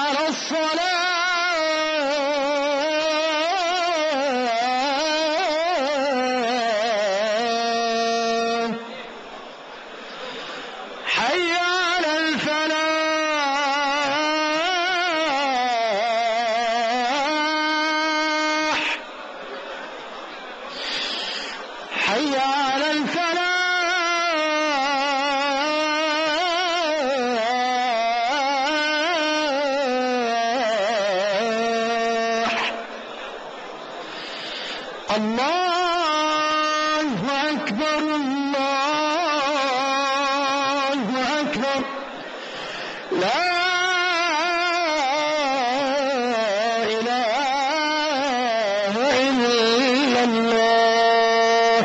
على الصلاة حي على الفلاح حي على الفلاح الله أكبر الله أكبر لا إله إلا الله.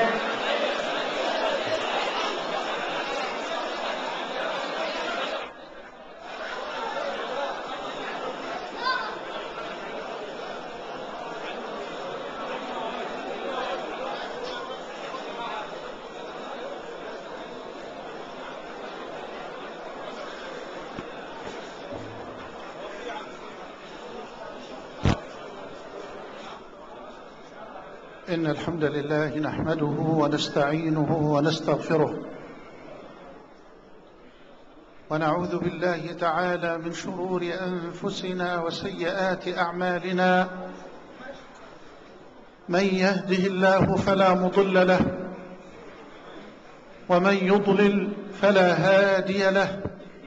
إن الحمد لله نحمده ونستعينه ونستغفره ونعوذ بالله تعالى من شرور أنفسنا وسيئات أعمالنا. من يهده الله فلا مضل له ومن يضلل فلا هادي له،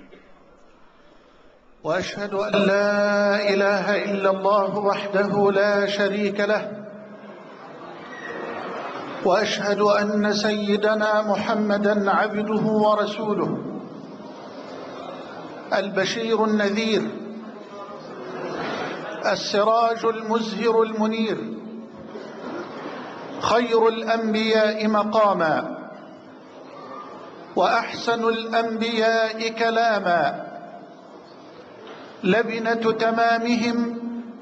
وأشهد أن لا إله إلا الله وحده لا شريك له، وأشهد أن سيدنا محمدًا عبده ورسوله، البشير النذير، السراج المزهر المنير، خير الأنبياء مقامًا وأحسن الأنبياء كلامًا، لبنة تمامهم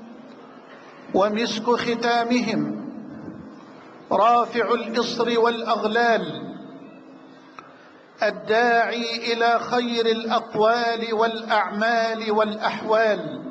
ومسك ختامهم، رافع الإصر والأغلال، الداعي إلى خير الأقوال والأعمال والأحوال،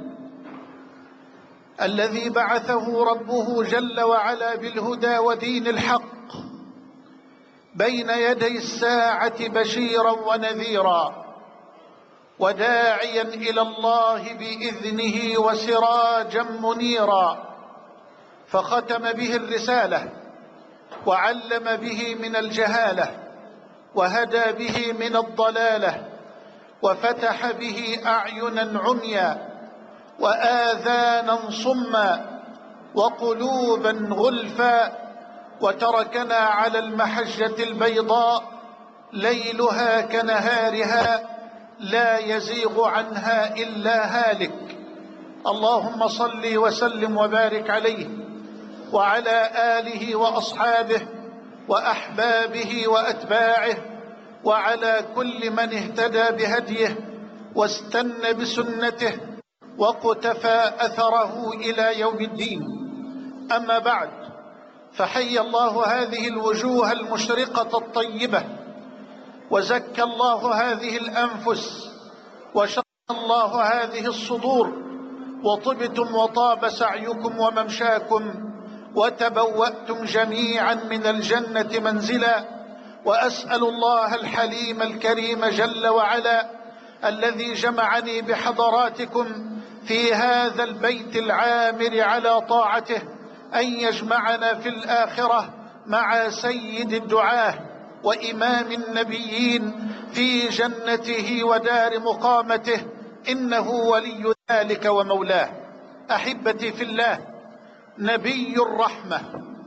الذي بعثه ربه جل وعلا بالهدى ودين الحق بين يدي الساعة بشيرا ونذيرا، وداعيا إلى الله بإذنه وسراجا منيرا، فختم به الرسالة وعلم به من الجهالة وهدى به من الضلالة، وفتح به أعينا عميا وآذانا صما وقلوبا غلفا، وتركنا على المحجة البيضاء ليلها كنهارها لا يزيغ عنها إلا هالك. اللهم صل وسلم وبارك عليه وعلى آله وأصحابه وأحبابه وأتباعه وعلى كل من اهتدى بهديه واستنى بسنته وقتفى أثره إلى يوم الدين. أما بعد، فحي الله هذه الوجوه المشرقة الطيبة، وزكى الله هذه الأنفس، وشرح الله هذه الصدور، وطبتم وطاب سعيكم وممشاكم، وتبوأتم جميعا من الجنة منزلا. وأسأل الله الحليم الكريم جل وعلا الذي جمعني بحضراتكم في هذا البيت العامر على طاعته أن يجمعنا في الآخرة مع سيد الدعاة وإمام النبيين في جنته ودار مقامته، إنه ولي ذلك ومولاه. أحبتي في الله، نبي الرحمة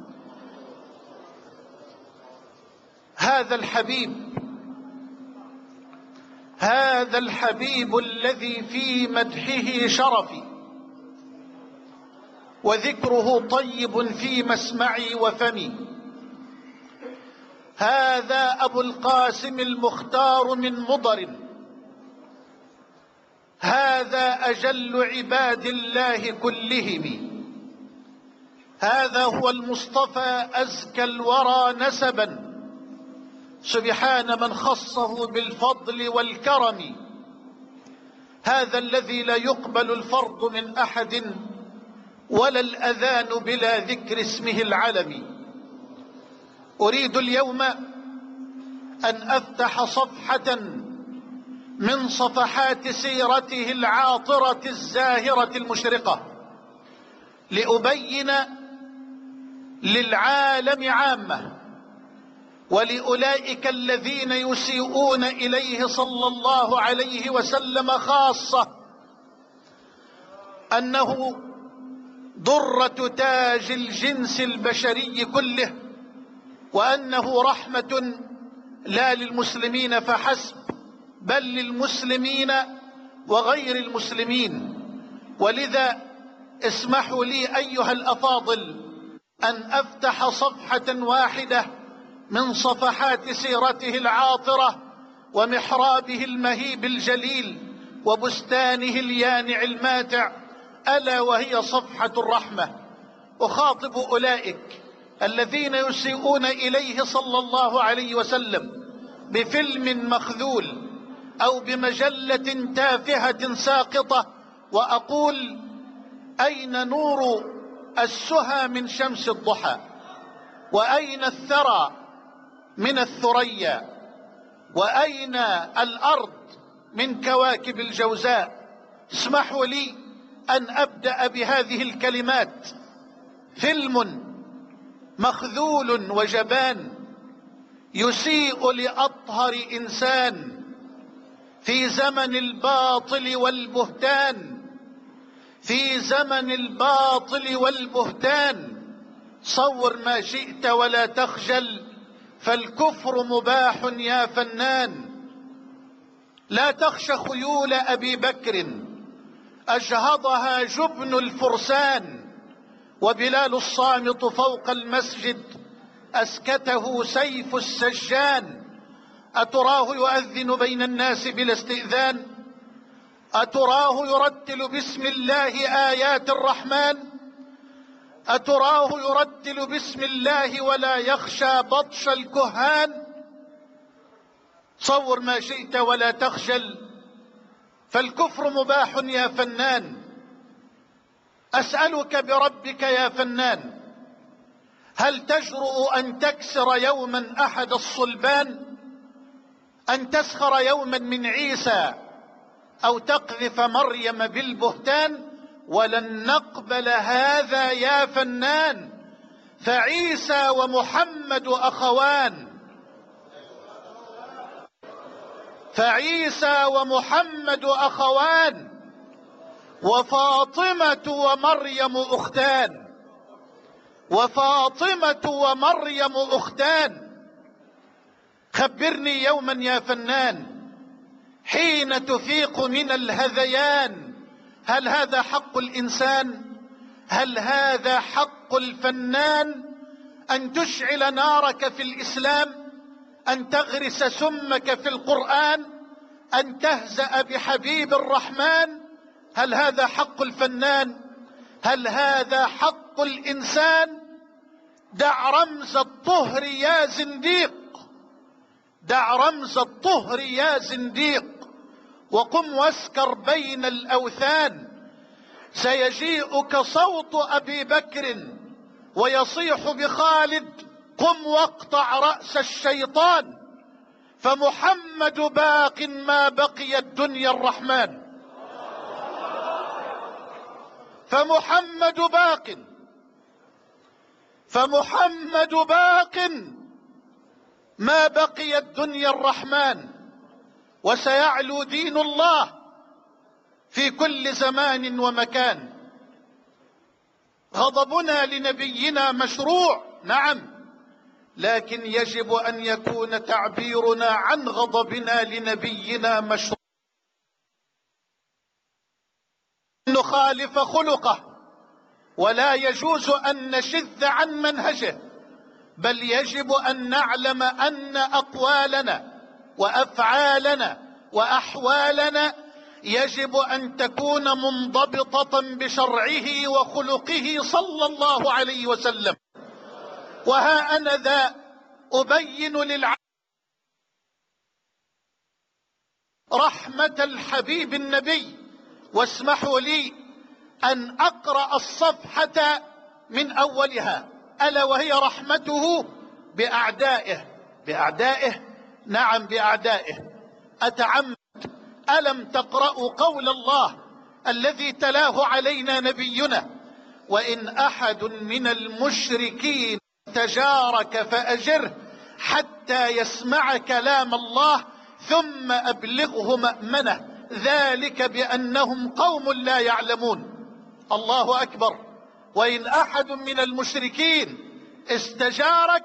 هذا الحبيب الذي في مدحه شرفي، وذكره طيب في مسمعي وفمي. هذا أبو القاسم المختار من مضر، هذا أجل عباد الله كلهم، هذا هو المصطفى أزكى الورى نسبا، سبحان من خصه بالفضل والكرم. هذا الذي لا يقبل الفرض من أحد ولا الأذان بلا ذكر اسمه العلمي. أريد اليوم أن أفتح صفحة من صفحات سيرته العاطرة الزاهرة المشرقة، لأبين للعالم عامة ولأولئك الذين يسيئون إليه صلى الله عليه وسلم خاصة أنه ضرة تاج الجنس البشري كله، وأنه رحمة لا للمسلمين فحسب بل للمسلمين وغير المسلمين. ولذا اسمحوا لي أيها الأفاضل أن أفتح صفحة واحدة من صفحات سيرته العاطرة ومحرابه المهيب الجليل وبستانه اليانع الماتع، ألا وهي صفحة الرحمة. أخاطب أولئك الذين يسيئون إليه صلى الله عليه وسلم بفيلم مخذول أو بمجلة تافهة ساقطة، وأقول: أين نور السهى من شمس الضحى؟ وأين الثرى من الثريا؟ وأين الأرض من كواكب الجوزاء؟ اسمحوا لي أن أبدأ بهذه الكلمات: فيلم مخذول وجبان يسيء لأطهر إنسان في زمن الباطل والبهتان، في زمن الباطل والبهتان. صور ما شئت ولا تخجل، فالكفر مباح يا فنان. لا تخش خيول أبي بكر أجهضها جبن الفرسان، وبلال الصامت فوق المسجد أسكته سيف السجان. أتراه يؤذن بين الناس بلا استئذان؟ أتراه يرتل بسم الله آيات الرحمن؟ أتراه يرتل بسم الله ولا يخشى بطش الكهان؟ صور ما شئت ولا تخجل، فالكفر مباح يا فنان. أسألك بربك يا فنان، هل تجرؤ أن تكسر يوما أحد الصلبان؟ أن تسخر يوما من عيسى أو تقذف مريم بالبهتان؟ ولن نقبل هذا يا فنان، فعيسى ومحمد أخوان، فعيسى ومحمد أخوان، وفاطمة ومريم أختان، وفاطمة ومريم أختان. خبرني يوما يا فنان حين تفيق من الهذيان، هل هذا حق الإنسان؟ هل هذا حق الفنان؟ أن تشعل نارك في الإسلام، أن تغرس سمك في القرآن، أن تهزأ بحبيب الرحمن؟ هل هذا حق الفنان؟ هل هذا حق الإنسان؟ دع رمز الطهر يا زنديق، دع رمز الطهر يا زنديق، وقم واسكر بين الأوثان. سيجيئك صوت أبي بكر ويصيح بخالد: قم واقطع رأس الشيطان، فمحمد باق ما بقي الدنيا الرحمن. فمحمد باق، فمحمد باق ما بقي الدنيا الرحمن، وسيعلو دين الله في كل زمان ومكان. غضبنا لنبينا مشروع، نعم، لكن يجب أن يكون تعبيرنا عن غضبنا لنبينا مشروع. نخالف خلقه، ولا يجوز أن نشذ عن منهجه، بل يجب أن نعلم أن أقوالنا وأفعالنا وأحوالنا يجب أن تكون منضبطة بشرعه وخلقه صلى الله عليه وسلم. وها أنا ذا رحمة الحبيب النبي، واسمحوا لي أن أقرأ الصفحة من أولها، ألا وهي رحمته بأعدائه. بأعدائه؟ نعم بأعدائه. أتعمد. ألم تقرأوا قول الله الذي تلاه علينا نبينا: وإن أحد من المشركين استجارك فأجره حتى يسمع كلام الله ثم أبلغه مأمنه ذلك بأنهم قوم لا يعلمون. الله أكبر. وإن أحد من المشركين استجارك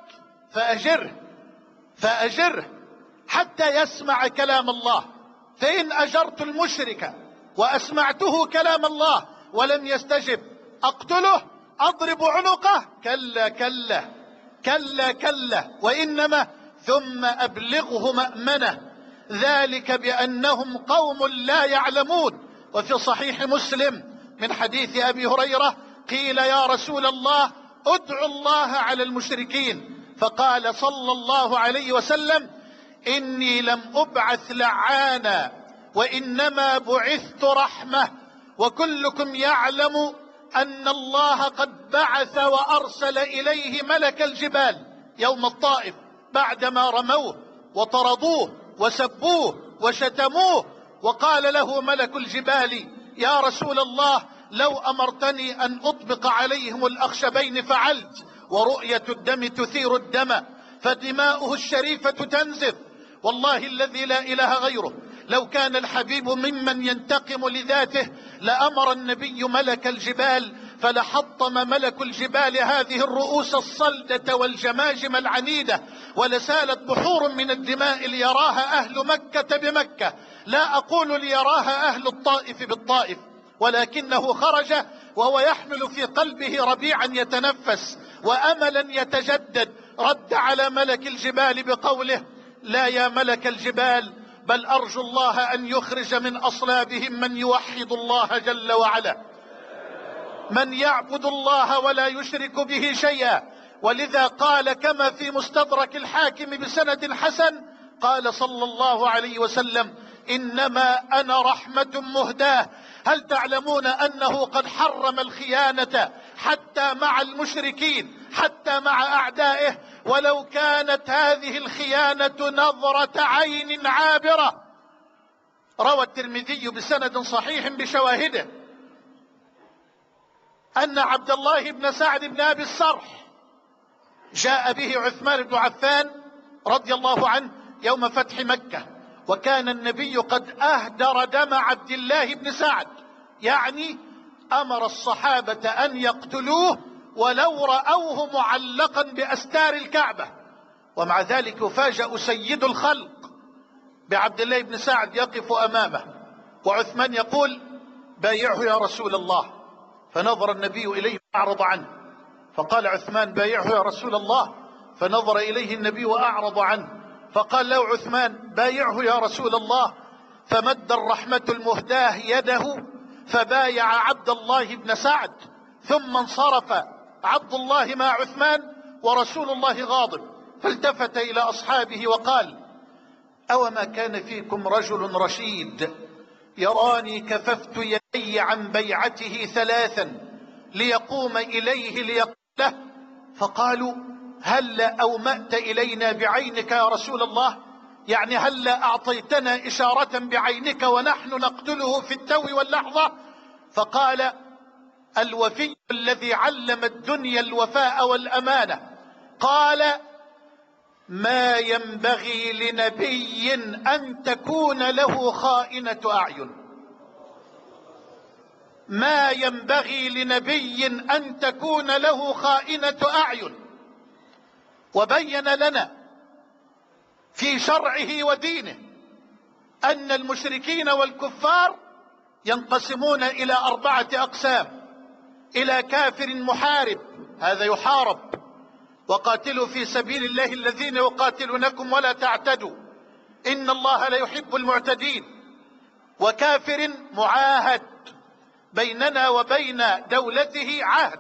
فأجره حتى يسمع كلام الله. فإن أجرت المشرك وأسمعته كلام الله ولم يستجب أقتله؟ أضرب عنقه؟ كلا كلا كلا كلا، وإنما ثم أبلغه مأمنه ذلك بأنهم قوم لا يعلمون. وفي صحيح مسلم من حديث أبي هريرة قيل: يا رسول الله ادعو الله على المشركين، فقال صلى الله عليه وسلم: إني لم أبعث لعانا وإنما بعثت رحمة، وكلكم يعلم أن الله قد بعث وأرسل إليه ملك الجبال يوم الطائف بعدما رموه وطردوه وسبوه وشتموه، وقال له ملك الجبال: يا رسول الله لو أمرتني أن أطبق عليهم الأخشبين فعلت، ورؤية الدم تثير الدم فدماؤه الشريفة تنزف. والله الذي لا إله غيره لو كان الحبيب ممن ينتقم لذاته لأمر النبي ملك الجبال فلحطم ملك الجبال هذه الرؤوس الصلدة والجماجم العنيدة، ولسالت بحور من الدماء ليراها أهل مكة بمكة، لا أقول ليراها أهل الطائف بالطائف، ولكنه خرج وهو يحمل في قلبه ربيعا يتنفس وأملا يتجدد. رد على ملك الجبال بقوله: لا يا ملك الجبال، بل أرجو الله أن يخرج من أصلابهم من يوحد الله جل وعلا، من يعبد الله ولا يشرك به شيئا. ولذا قال كما في مستدرك الحاكم بسند حسن، قال صلى الله عليه وسلم: إنما أنا رحمة مهداة. هل تعلمون أنه قد حرم الخيانة حتى مع المشركين، حتى مع أعدائه، ولو كانت هذه الخيانة نظرة عين عابرة. روى الترمذي بسند صحيح بشواهده أن عبد الله بن سعد بن أبي الصرح جاء به عثمان بن عفان رضي الله عنه يوم فتح مكة، وكان النبي قد أهدر دم عبد الله بن سعد، يعني أمر الصحابة أن يقتلوه ولو رأوه معلقا بأستار الكعبة. ومع ذلك يفاجأ سيد الخلق بعبد الله بن سعد يقف أمامه، وعثمان يقول: بايعه يا رسول الله. فنظر النبي إليه وأعرض عنه، فقال عثمان: بايعه يا رسول الله. فنظر إليه النبي وأعرض عنه، فقال له عثمان: بايعه يا رسول الله. فمد الرحمة المهداة يده فبايع عبد الله بن سعد، ثم انصرف عبد الله مع عثمان ورسول الله غاضب، فالتفت إلى أصحابه وقال: أوما كان فيكم رجل رشيد يراني كففت يدي عن بيعته ثلاثا ليقوم إليه ليقتله؟ فقالوا: هلا أومأت إلينا بعينك يا رسول الله؟ يعني هلا أعطيتنا إشارة بعينك ونحن نقتله في التو واللحظة؟ فقال: الوفي الذي علم الدنيا الوفاء والأمانة قال: ما ينبغي لنبي أن تكون له خائنة أعين، ما ينبغي لنبي أن تكون له خائنة أعين. وبين لنا في شرعه ودينه أن المشركين والكفار ينقسمون إلى 4 أقسام: إلى كافر محارب، هذا يحارب، وقاتلوا في سبيل الله الذين يقاتلونكم ولا تعتدوا إن الله لا يحب المعتدين. وكافر معاهد، بيننا وبين دولته عهد،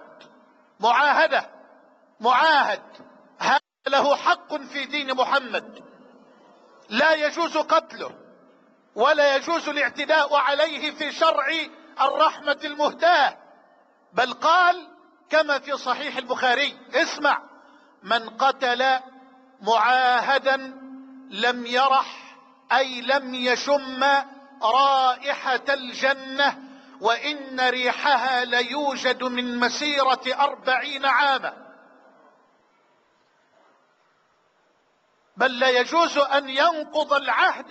معاهد، هذا له حق في دين محمد لا يجوز قتله ولا يجوز الاعتداء عليه في شرع الرحمة المهداة، بل قال كما في صحيح البخاري: اسمع: من قتل معاهدا لم يرح، أي لم يشم رائحة الجنة، وإن ريحها ليوجد من مسيرة 40 عاما. بل لا يجوز أن ينقض العهد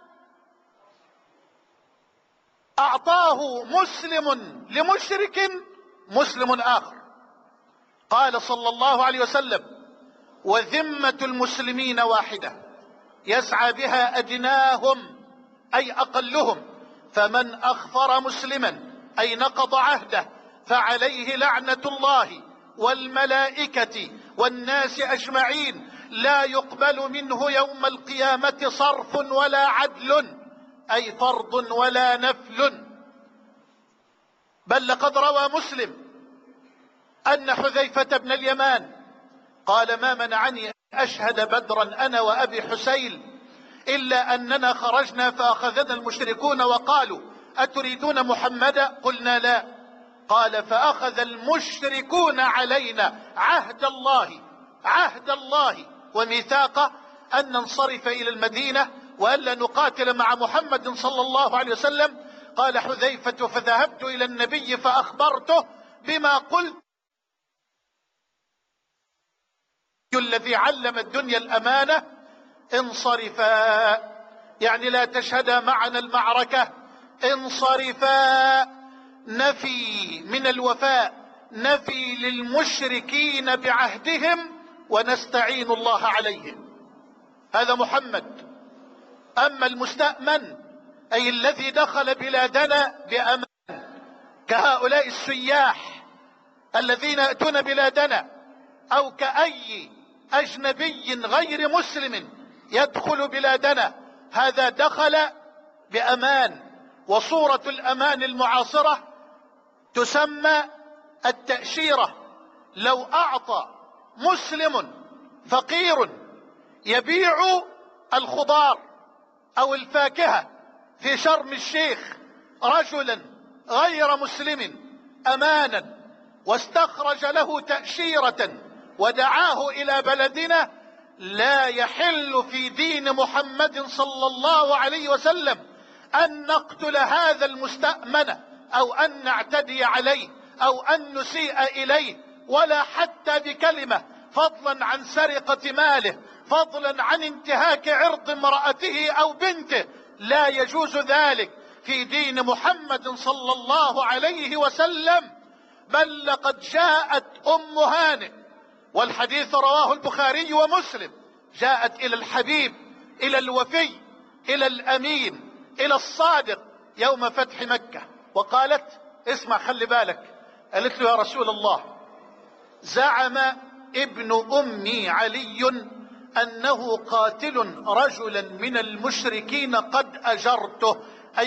أعطاه مسلم لمشرك مسلم آخر. قال صلى الله عليه وسلم: وذمة المسلمين واحدة يسعى بها أدناهم أي أقلهم، فمن أخفر مسلما أي نقض عهده فعليه لعنة الله والملائكة والناس أجمعين، لا يقبل منه يوم القيامة صرف ولا عدل، أي فرض ولا نفل. بل لقد روى مسلم أن حذيفة بن اليمان قال: ما منعني أشهد بدرا أنا وأبي حسين إلا أننا خرجنا فأخذنا المشركون وقالوا: أتريدون محمدا؟ قلنا لا. قال: فأخذ المشركون علينا عهد الله وميثاقه أن ننصرف إلى المدينة وألا نقاتل مع محمد صلى الله عليه وسلم. قال حذيفة: فذهبت إلى النبي فأخبرته بما قلت، الذي علم الدنيا الأمانة، انصرفا، يعني لا تشهدا معنا المعركة، انصرفا، نفي من الوفاء، نفي للمشركين بعهدهم ونستعين الله عليهم. هذا محمد. أما المستأمن أي الذي دخل بلادنا بأمان، كهؤلاء السياح الذين يأتون بلادنا، أو كأي أجنبي غير مسلم يدخل بلادنا، هذا دخل بأمان. وصورة الأمان المعاصرة تسمى التأشيرة. لو أعطى مسلم فقير يبيع الخضار أو الفاكهة في شرم الشيخ رجلا غير مسلم أمانا، واستخرج له تأشيرة ودعاه إلى بلدنا، لا يحل في دين محمد صلى الله عليه وسلم أن نقتل هذا المستأمن أو أن نعتدي عليه أو أن نسيء إليه، ولا حتى بكلمة، فضلا عن سرقة ماله، فضلا عن انتهاك عرض امرأته أو بنته. لا يجوز ذلك في دين محمد صلى الله عليه وسلم. بل لقد جاءت أم هانئ، والحديث رواه البخاري ومسلم، جاءت إلى الحبيب، إلى الوفي، إلى الأمين، إلى الصادق يوم فتح مكة، وقالت: اسمع، خلي بالك. قالت له: يا رسول الله، زعم ابن أمي علي أنه قاتل رجلا من المشركين قد أجرته،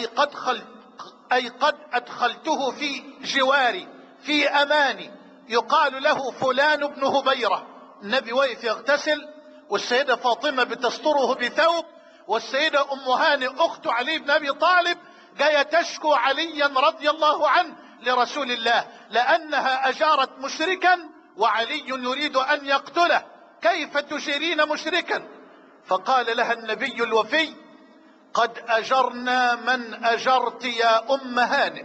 أي قد أدخلته في جواري في أماني، يقال له فلان بن هبيرة. النبي وقف يغتسل، والسيدة فاطمة بتستره بثوب، والسيدة أم هانئ أخت علي بن أبي طالب جاية تشكو عليا رضي الله عنه لرسول الله لأنها أجارت مشركا وعلي يريد أن يقتله، كيف تجيرين مشركا؟ فقال لها النبي الوفي: قد أجرنا من أجرت يا أم هانئ،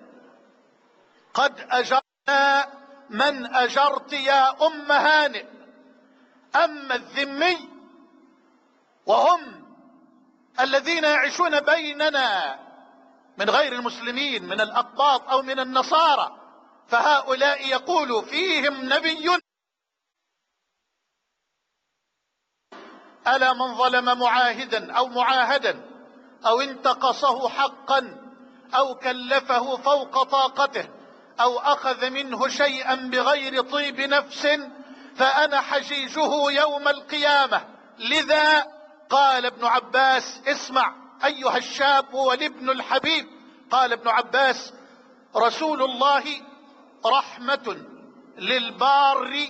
قد أجرنا من أجرت يا أم هانئ. أما الذمي وهم الذين يعيشون بيننا من غير المسلمين، من الأقباط أو من النصارى، فهؤلاء يقول فيهم نبي: ألا من ظلم معاهدا أو معاهدا أو انتقصه حقا أو كلفه فوق طاقته أو أخذ منه شيئا بغير طيب نفس فأنا حجيجه يوم القيامة. لذا قال ابن عباس: اسمع أيها الشاب والابن الحبيب، قال ابن عباس: رسول الله رحمة للبار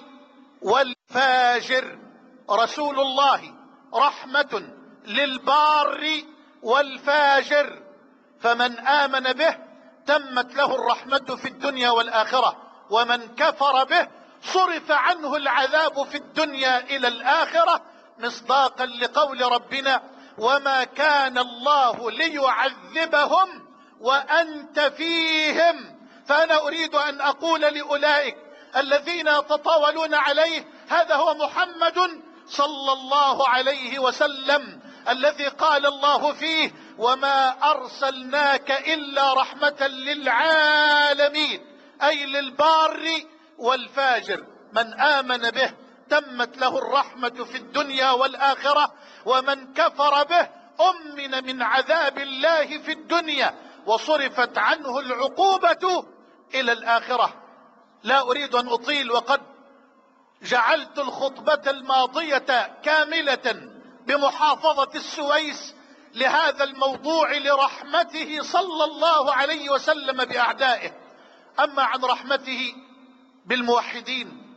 والفاجر، رسول الله رحمة للبار والفاجر، فمن آمن به تمت له الرحمة في الدنيا والآخرة، ومن كفر به صرف عنه العذاب في الدنيا إلى الآخرة، مصداقا لقول ربنا: وما كان الله ليعذبهم وأنت فيهم. فأنا أريد أن أقول لأولئك الذين يتطاولون عليه: هذا هو محمد صلى الله عليه وسلم الذي قال الله فيه: وما أرسلناك إلا رحمة للعالمين، أي للبار والفاجر. من آمن به تمت له الرحمة في الدنيا والآخرة، ومن كفر به أمن من عذاب الله في الدنيا وصرفت عنه العقوبة إلى الآخرة. لا أريد أن أطيل، وقد جعلت الخطبة الماضية كاملة بمحافظة السويس لهذا الموضوع لرحمته صلى الله عليه وسلم بأعدائه. أما عن رحمته بالموحدين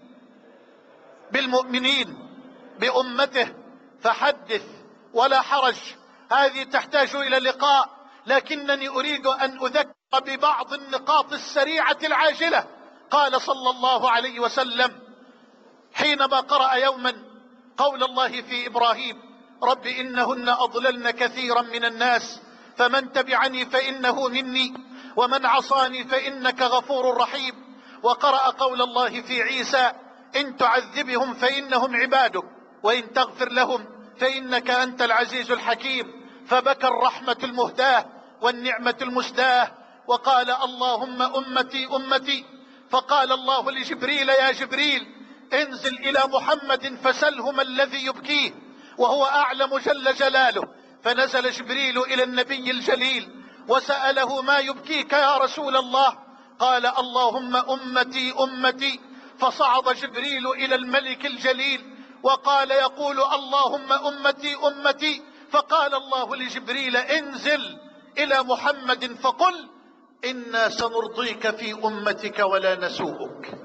بالمؤمنين بأمته فحدث ولا حرج، هذه تحتاج إلى لقاء، لكنني أريد أن أذكر ببعض النقاط السريعة العاجلة. قال صلى الله عليه وسلم حينما قرأ يوما قول الله في إبراهيم: رب إنهن أضللن كثيرا من الناس فمن تبعني فإنه مني ومن عصاني فإنك غفور رحيم. وقرأ قول الله في عيسى: إن تعذبهم فإنهم عبادك وإن تغفر لهم فإنك أنت العزيز الحكيم. فبكى الرحمة المهداة والنعمة المسداة وقال: اللهم أمتي أمتي. فقال الله لجبريل: يا جبريل انزل إلى محمد فسله ما الذي يبكيه، وهو أعلم جل جلاله. فنزل جبريل إلى النبي الجليل وسأله: ما يبكيك يا رسول الله؟ قال: اللهم أمتي أمتي. فصعد جبريل إلى الملك الجليل وقال يقول: اللهم أمتي أمتي. فقال الله لجبريل: انزل إلى محمد فقل: إنا سنرضيك في أمتك ولا نسوءك.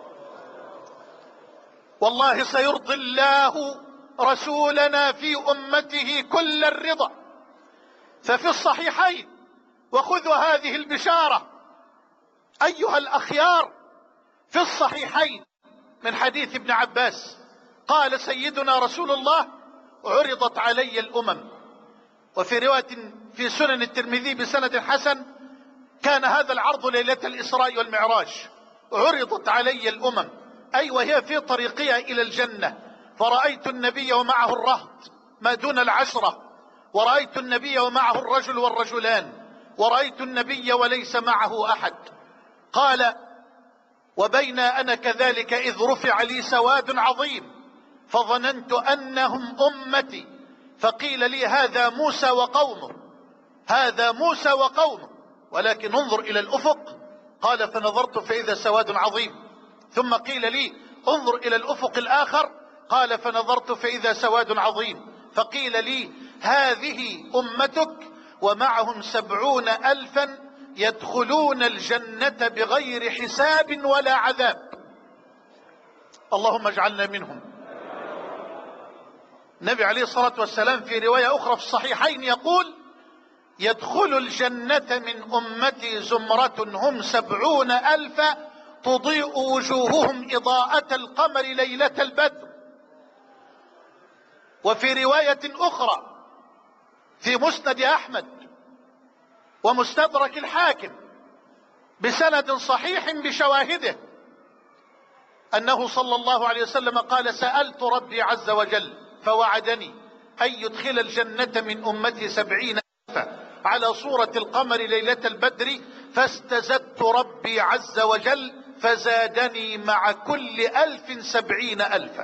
والله سيرضي الله رسولنا في أمته كل الرضا. ففي الصحيحين، وخذوا هذه البشارة أيها الأخيار، في الصحيحين من حديث ابن عباس قال سيدنا رسول الله: عرضت علي الأمم. وفي رواية في سنن الترمذي بسند حسن كان هذا العرض ليلة الإسراء والمعراج: عرضت علي الأمم، أي وهي في طريقها إلى الجنة، فرأيت النبي ومعه الرهط ما دون العشرة، ورأيت النبي ومعه الرجل والرجلان، ورأيت النبي وليس معه أحد. قال: وبين أنا كذلك إذ رفع لي سواد عظيم فظننت أنهم أمتي، فقيل لي: هذا موسى وقومه، هذا موسى وقومه، ولكن انظر إلى الأفق. قال: فنظرت فإذا سواد عظيم. ثم قيل لي: انظر إلى الأفق الآخر. قال: فنظرت فإذا سواد عظيم. فقيل لي: هذه أمتك ومعهم 70,000 يدخلون الجنة بغير حساب ولا عذاب. اللهم اجعلنا منهم. النبي عليه الصلاة والسلام في رواية أخرى في الصحيحين يقول: يدخل الجنة من أمتي زمرة هم 70,000 تضيء وجوههم إضاءة القمر ليلة البدر. وفي رواية أخرى في مسند أحمد ومستدرك الحاكم بسند صحيح بشواهده أنه صلى الله عليه وسلم قال: سألت ربي عز وجل فوعدني أن يدخل الجنة من أمتي 70,000 على صورة القمر ليلة البدر، فاستزدت ربي عز وجل فزادني مع كل 1000 70,000.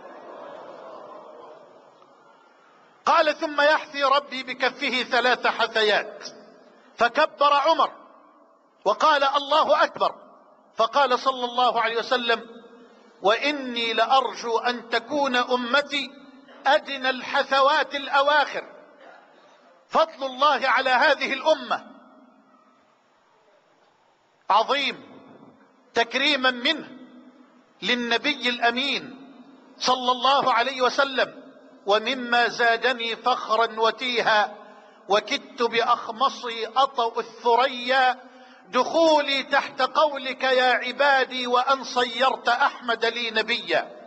قال: ثم يحثي ربي بكفه 3 حثيات، فكبر عمر وقال: الله أكبر. فقال صلى الله عليه وسلم: وإني لأرجو أن تكون أمتي أدنى الحثوات الأواخر. فضل الله على هذه الأمة عظيم، تكريما منه للنبي الأمين صلى الله عليه وسلم. ومما زادني فخرا وتيها وكدت بأخمصي أطأ الثريا دخولي تحت قولك يا عبادي وأن صيرت أحمد لي نبيا.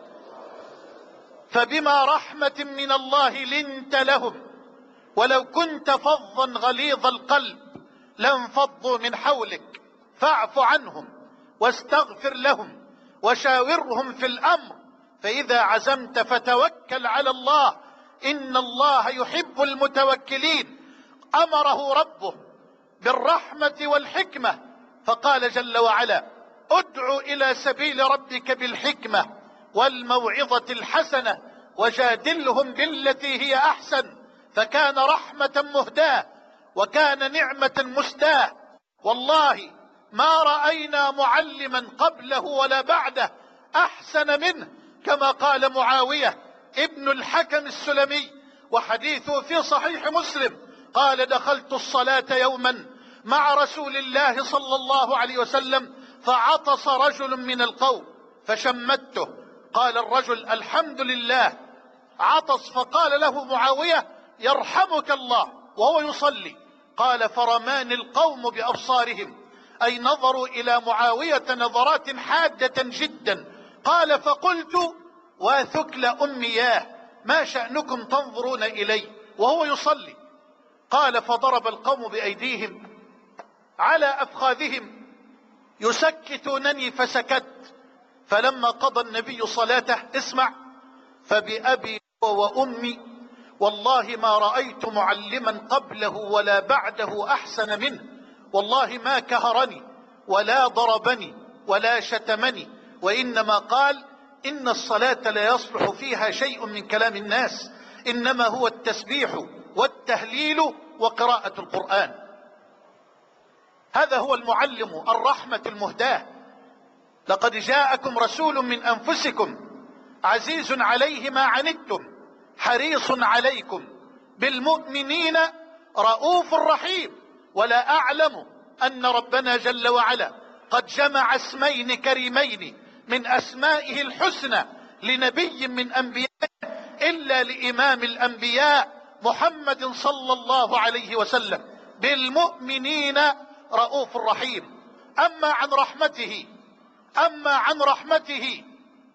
فبما رحمة من الله لنت لهم ولو كنت فظا غليظ القلب لانفضوا من حولك فاعف عنهم واستغفر لهم وشاورهم في الأمر فإذا عزمت فتوكل على الله إن الله يحب المتوكلين. أمره ربه بالرحمة والحكمة فقال جل وعلا ادع إلى سبيل ربك بالحكمة والموعظة الحسنة وجادلهم بالتي هي أحسن فكان رحمة مهداة وكان نعمة مستاة. والله ما رأينا معلما قبله ولا بعده أحسن منه كما قال معاوية ابن الحكم السلمي وحديثه في صحيح مسلم قال دخلت الصلاة يوما مع رسول الله صلى الله عليه وسلم فعطس رجل من القوم فشمته قال الرجل الحمد لله عطس فقال له معاوية يرحمك الله وهو يصلي قال فرماني القوم بأبصارهم أي نظروا إلى معاوية نظرات حادة جدا قال فقلت وثكل أمياه ما شأنكم تنظرون إلي وهو يصلي قال فضرب القوم بأيديهم على أفخاذهم يسكتونني فسكت فلما قضى النبي صلاته اسمع فبأبي وأمي والله ما رأيت معلما قبله ولا بعده أحسن منه والله ما كهرني ولا ضربني ولا شتمني وإنما قال إن الصلاة لا يصلح فيها شيء من كلام الناس إنما هو التسبيح والتهليل وقراءة القرآن. هذا هو المعلم الرحمة المهداة. لقد جاءكم رسول من أنفسكم عزيز عليه ما عنتم حريص عليكم بالمؤمنين رؤوف رحيم. ولا أعلم أن ربنا جل وعلا قد جمع اسمين كريمين من أسمائه الحسنى لنبي من أنبيائه إلا لإمام الأنبياء محمد صلى الله عليه وسلم بالمؤمنين رؤوف رحيم. أما عن رحمته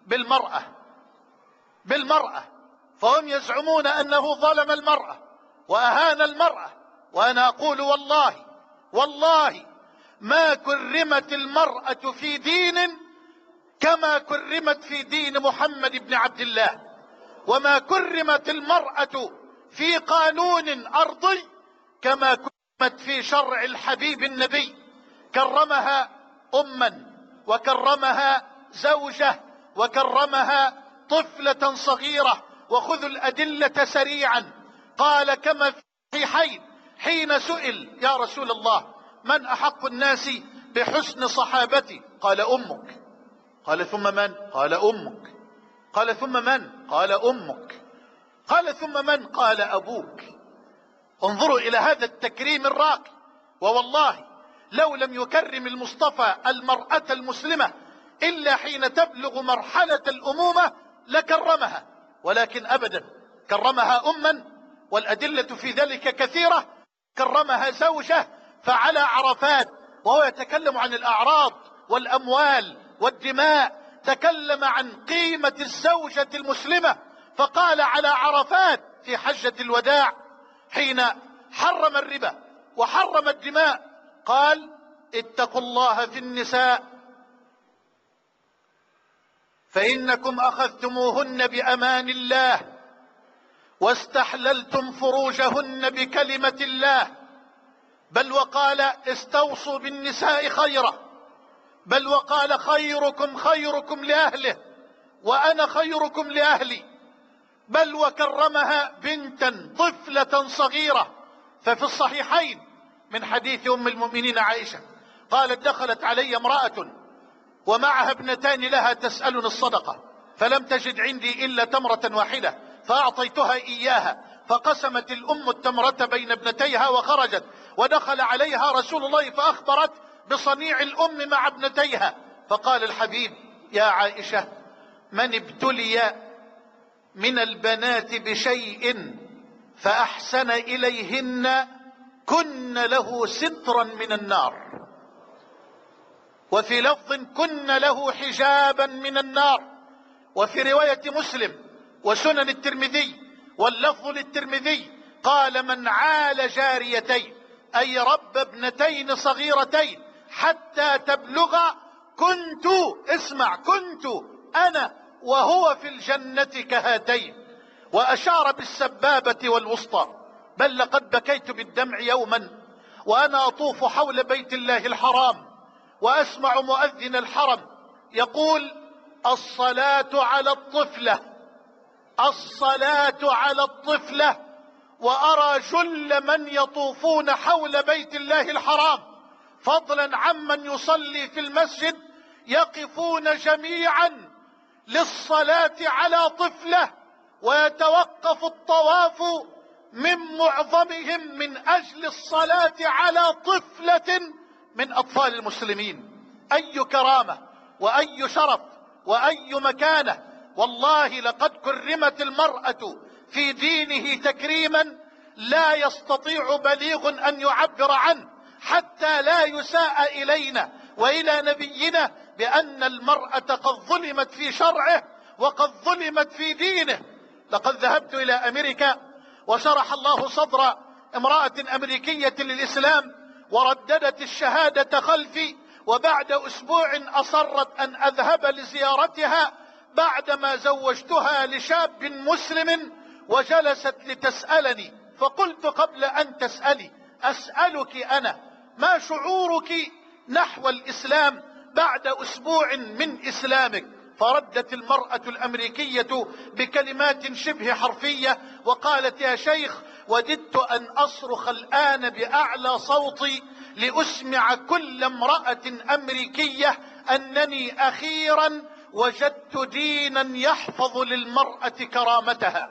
بالمرأة فهم يزعمون أنه ظلم المرأة وأهان المرأة وأنا أقول والله ما كرمت المرأة في دين كما كرمت في دين محمد بن عبد الله وما كرمت المرأة في قانون أرضي كما كرمت في شرع الحبيب النبي. كرمها أما وكرمها زوجة وكرمها طفلة صغيرة. وخذوا الأدلة سريعا. قال كما في الصحيحين حين سئل يا رسول الله من أحق الناس بحسن صحابتي قال أمك. قال ثم من؟ قال أمك. قال ثم من؟ قال أمك. قال ثم من؟ قال أبوك. انظروا إلى هذا التكريم الراقي. ووالله لو لم يكرم المصطفى المرأة المسلمة إلا حين تبلغ مرحلة الأمومة لكرمها ولكن أبدا كرمها أما والأدلة في ذلك كثيرة. كرمها زوجة فعلى عرفات وهو يتكلم عن الأعراض والأموال والدماء تكلم عن قيمة الزوجة المسلمة فقال على عرفات في حجة الوداع حين حرم الربا وحرم الدماء قال اتقوا الله في النساء فإنكم أخذتموهن بأمان الله واستحللتم فروجهن بكلمة الله. بل وقال استوصوا بالنساء خيرا. بل وقال خيركم لأهله وأنا خيركم لأهلي. بل وكرمها بنتا طفلة صغيرة. ففي الصحيحين من حديث أم المؤمنين عائشة قالت دخلت علي امرأة ومعها ابنتان لها تسألني الصدقة فلم تجد عندي إلا تمرة واحدة فأعطيتها إياها فقسمت الأم التمرة بين ابنتيها وخرجت ودخل عليها رسول الله فأخبرت بصنيع الأم مع ابنتيها فقال الحبيب يا عائشة من ابتلي من البنات بشيء فأحسن إليهن كن له سترا من النار، وفي لفظ كن له حجابا من النار، وفي رواية مسلم وسنن الترمذي واللفظ للترمذي قال من عال جاريتين أي رب ابنتين صغيرتين حتى تبلغ كنت، اسمع، كنت أنا وهو في الجنة كهاتين، وأشار بالسبابة والوسطى. بل لقد بكيت بالدمع يوما وأنا أطوف حول بيت الله الحرام وأسمع مؤذن الحرم يقول الصلاة على الطفلة، الصلاة على الطفلة، وأرى جل من يطوفون حول بيت الله الحرام فضلا عمن يصلي في المسجد يقفون جميعا للصلاة على طفلة، ويتوقف الطواف من معظمهم من أجل الصلاة على طفلة من أطفال المسلمين. أي كرامة وأي شرف وأي مكانة! والله لقد كرمت المرأة في دينه تكريما لا يستطيع بليغ أن يعبر عنه، حتى لا يساء إلينا وإلى نبينا بأن المرأة قد ظلمت في شرعه وقد ظلمت في دينه. لقد ذهبت إلى أمريكا وشرح الله صدر امرأة أمريكية للإسلام ورددت الشهادة خلفي، وبعد أسبوع أصرت أن أذهب لزيارتها بعدما زوجتها لشاب مسلم، وجلست لتسألني، فقلت قبل أن تسألي أسألك أنا ما شعورك نحو الإسلام بعد أسبوع من إسلامك؟ فردت المرأة الأمريكية بكلمات شبه حرفية وقالت يا شيخ وددت أن أصرخ الآن بأعلى صوتي لأسمع كل امرأة أمريكية أنني أخيرا وجدت دينا يحفظ للمرأة كرامتها.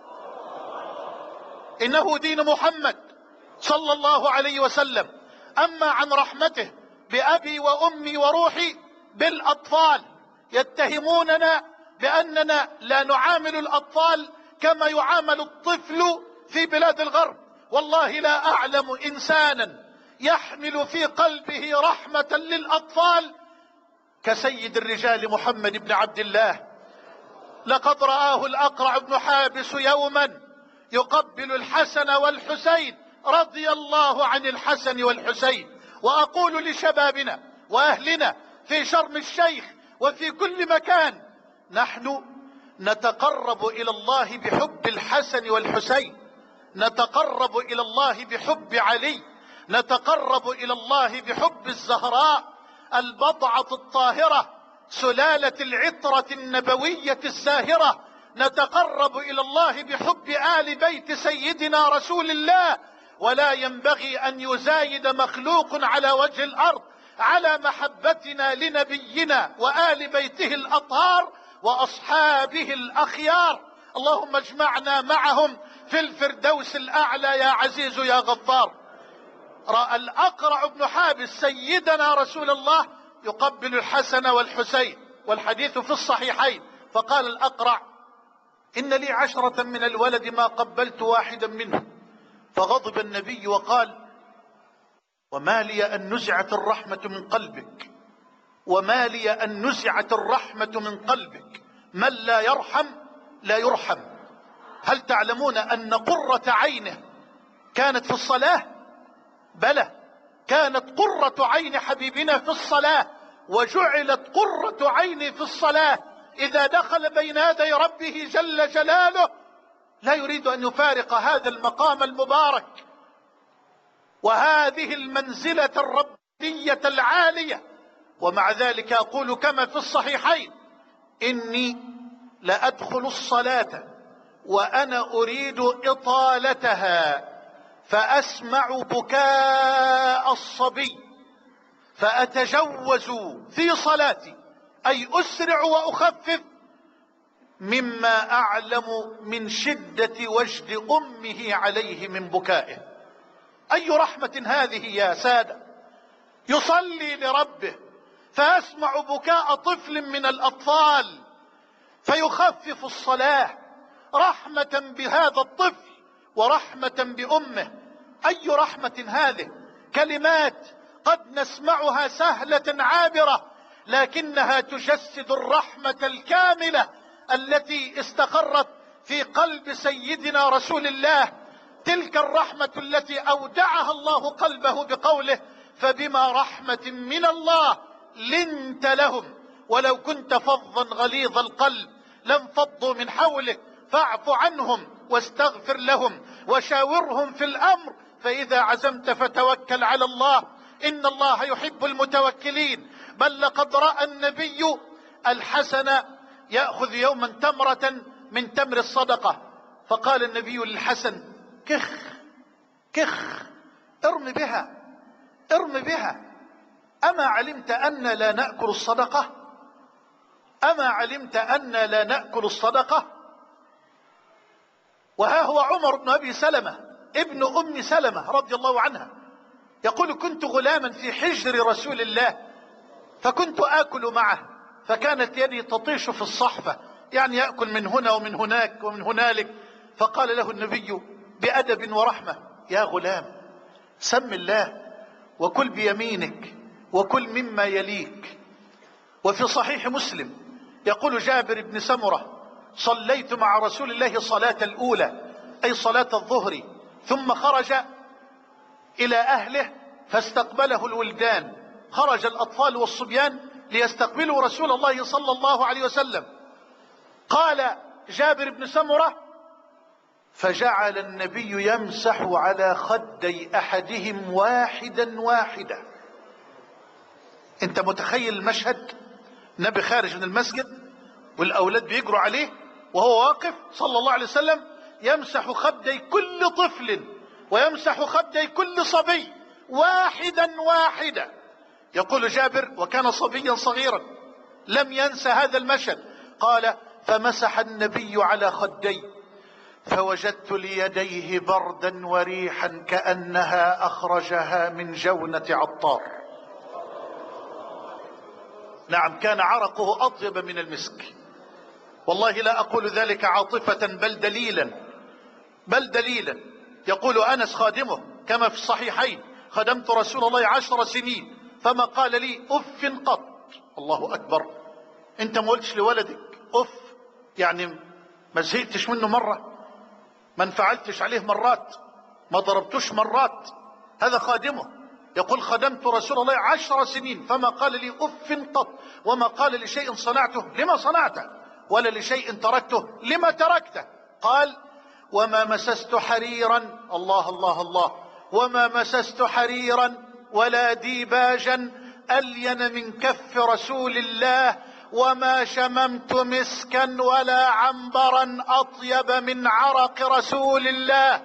إنه دين محمد صلى الله عليه وسلم. أما عن رحمته بأبي وأمي وروحي بالأطفال، يتهموننا بأننا لا نعامل الأطفال كما يعامل الطفل في بلاد الغرب. والله لا أعلم إنسانا يحمل في قلبه رحمة للأطفال كسيد الرجال محمد بن عبد الله. لقد رآه الأقرع بن حابس يوما يقبل الحسن والحسين رضي الله عن الحسن والحسين. وأقول لشبابنا وأهلنا في شرم الشيخ وفي كل مكان، نحن نتقرب إلى الله بحب الحسن والحسين، نتقرب إلى الله بحب علي، نتقرب إلى الله بحب الزهراء البضعة الطاهرة سلالة العطرة النبوية الزاهرة، نتقرب إلى الله بحب آل بيت سيدنا رسول الله. ولا ينبغي أن يزايد مخلوق على وجه الأرض على محبتنا لنبينا وآل بيته الأطهار وأصحابه الأخيار. اللهم اجمعنا معهم في الفردوس الأعلى يا عزيز يا غفار. رأى الأقرع بن حابس سيدنا رسول الله يقبل الحسن والحسين، والحديث في الصحيحين، فقال الأقرع إن لي 10 من الولد ما قبلت واحدا منهم. فغضب النبي وقال وما لي أن نزعت الرحمة من قلبك، وما لي أن نزعت الرحمة من قلبك، من لا يرحم لا يرحم. هل تعلمون أن قرة عينه كانت في الصلاة؟ بلى، كانت قرة عين حبيبنا في الصلاة، وجعلت قرة عيني في الصلاة إذا دخل بين يدي ربه جل جلاله لا يريد أن يفارق هذا المقام المبارك وهذه المنزلة الربانية العالية. ومع ذلك أقول كما في الصحيحين إني لأدخل الصلاة وأنا أريد إطالتها فأسمع بكاء الصبي فأتجوز في صلاتي، أي أسرع وأخفف مما أعلم من شدة وجد أمه عليه من بكائه. أي رحمة هذه يا سادة! يصلي لربه فيسمع بكاء طفل من الأطفال فيخفف الصلاة رحمة بهذا الطفل ورحمة بأمه. أي رحمة هذه؟ كلمات قد نسمعها سهلة عابرة، لكنها تجسد الرحمة الكاملة التي استقرت في قلب سيدنا رسول الله، تلك الرحمة التي أودعها الله قلبه بقوله: فبما رحمة من الله لنت لهم ولو كنت فظا غليظ القلب لانفضوا من حولك فاعف عنهم واستغفر لهم وشاورهم في الأمر فإذا عزمت فتوكل على الله إن الله يحب المتوكلين. بل لقد رأى النبي الحسن يأخذ يوما تمرة من تمر الصدقة، فقال النبي للحسن: كخ كخ، ارم بها ارم بها، أما علمت أن لا نأكل الصدقة؟ أما علمت أن لا نأكل الصدقة؟ وها هو عمر بن أبي سلمة ابن أم سلمة رضي الله عنها يقول: كنت غلاما في حجر رسول الله فكنت آكل معه، فكانت يدي تطيش في الصحفة، يعني يأكل من هنا ومن هناك ومن هنالك، فقال له النبي بأدب ورحمة: يا غلام سم الله وكل بيمينك وكل مما يليك. وفي صحيح مسلم يقول جابر بن سمرة: صليت مع رسول الله صلاة الأولى أي صلاة الظهر، ثم خرج إلى أهله فاستقبله الولدان، خرج الأطفال والصبيان ليستقبلوا رسول الله صلى الله عليه وسلم. قال جابر بن سمرة: فجعل النبي يمسح على خدي أحدهم واحدا واحدا. انت متخيل المشهد؟ النبي خارج من المسجد والأولاد بيجروا عليه وهو واقف صلى الله عليه وسلم يمسح خدي كل طفل ويمسح خدي كل صبي واحدا واحدا. يقول جابر: وكان صبيا صغيرا لم ينسى هذا المشهد. قال: فمسح النبي على خدي فوجدت ليديه بردا وريحا كأنها أخرجها من جونة عطار. نعم، كان عرقه أطيب من المسك. والله لا أقول ذلك عاطفة بل دليلا. يقول أنس خادمه كما في الصحيحين: خدمت رسول الله 10 سنين فما قال لي أف قط. الله أكبر! أنت ما قلتش لولدك أف؟ يعني ما زهقتش منه مرة؟ ما انفعلتش عليه مرات؟ ما ضربتوش مرات؟ هذا خادمه يقول: خدمت رسول الله 10 سنين فما قال لي أف قط، وما قال لشيء صنعته لما صنعته، ولا لشيء تركته لما تركته. قال: وما مسست حريرا، الله الله الله، وما مسست حريرا ولا ديباجا ألين من كف رسول الله، وما شممت مسكا ولا عنبرا أطيب من عرق رسول الله.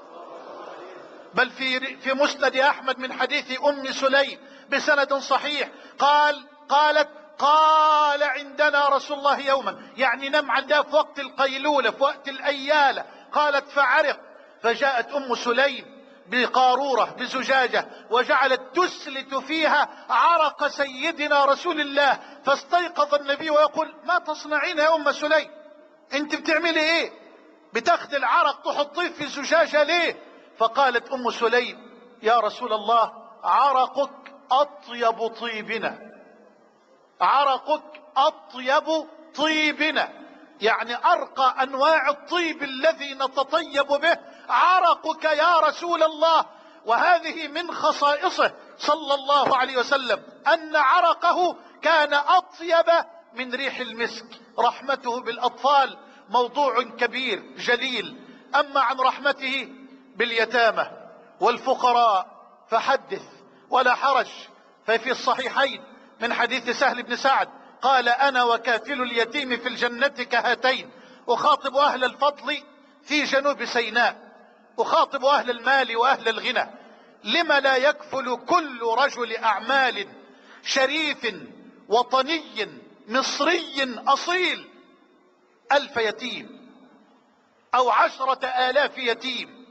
بل في مسند أحمد من حديث أم سليم بسند صحيح قالت: قال عندنا رسول الله يوما، يعني نم عندها في وقت القيلولة في وقت الأيالة. قالت: فعرق، فجاءت أم سليم بقارورة بزجاجة وجعلت تسلت فيها عرق سيدنا رسول الله، فاستيقظ النبي ويقول: ما تصنعين يا أم سليم؟ انت بتعملي ايه؟ بتاخذ العرق تحطيه في زجاجة ليه؟ فقالت أم سليم: يا رسول الله، عرقك أطيب طيبنا، عرقك أطيب طيبنا، يعني أرقى أنواع الطيب الذي نتطيب به عرقك يا رسول الله. وهذه من خصائصه صلى الله عليه وسلم أن عرقه كان أطيب من ريح المسك. رحمته بالأطفال موضوع كبير جليل. أما عن رحمته باليتامى والفقراء فحدث ولا حرج. ففي الصحيحين من حديث سهل بن سعد قال: أنا وكافل اليتيم في الجنة كهاتين، أخاطب أهل الفضل في جنوب سيناء، أخاطب أهل المال وأهل الغنى، لما لا يكفل كل رجل أعمال شريف وطني مصري أصيل 1000 يتيم أو 10,000 يتيم.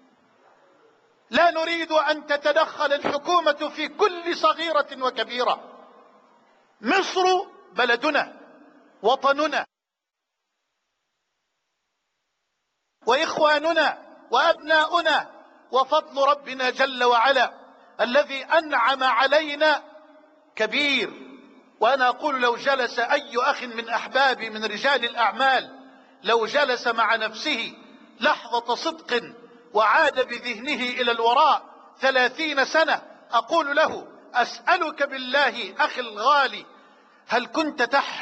لا نريد أن تتدخل الحكومة في كل صغيرة وكبيرة. مصر بلدنا وطننا وإخواننا وأبناؤنا وفضل ربنا جل وعلا الذي أنعم علينا كبير. وأنا أقول لو جلس أي أخ من أحبابي من رجال الأعمال، لو جلس مع نفسه لحظة صدق وعاد بذهنه إلى الوراء 30 سنة، أقول له أسألك بالله أخي الغالي، هل كنت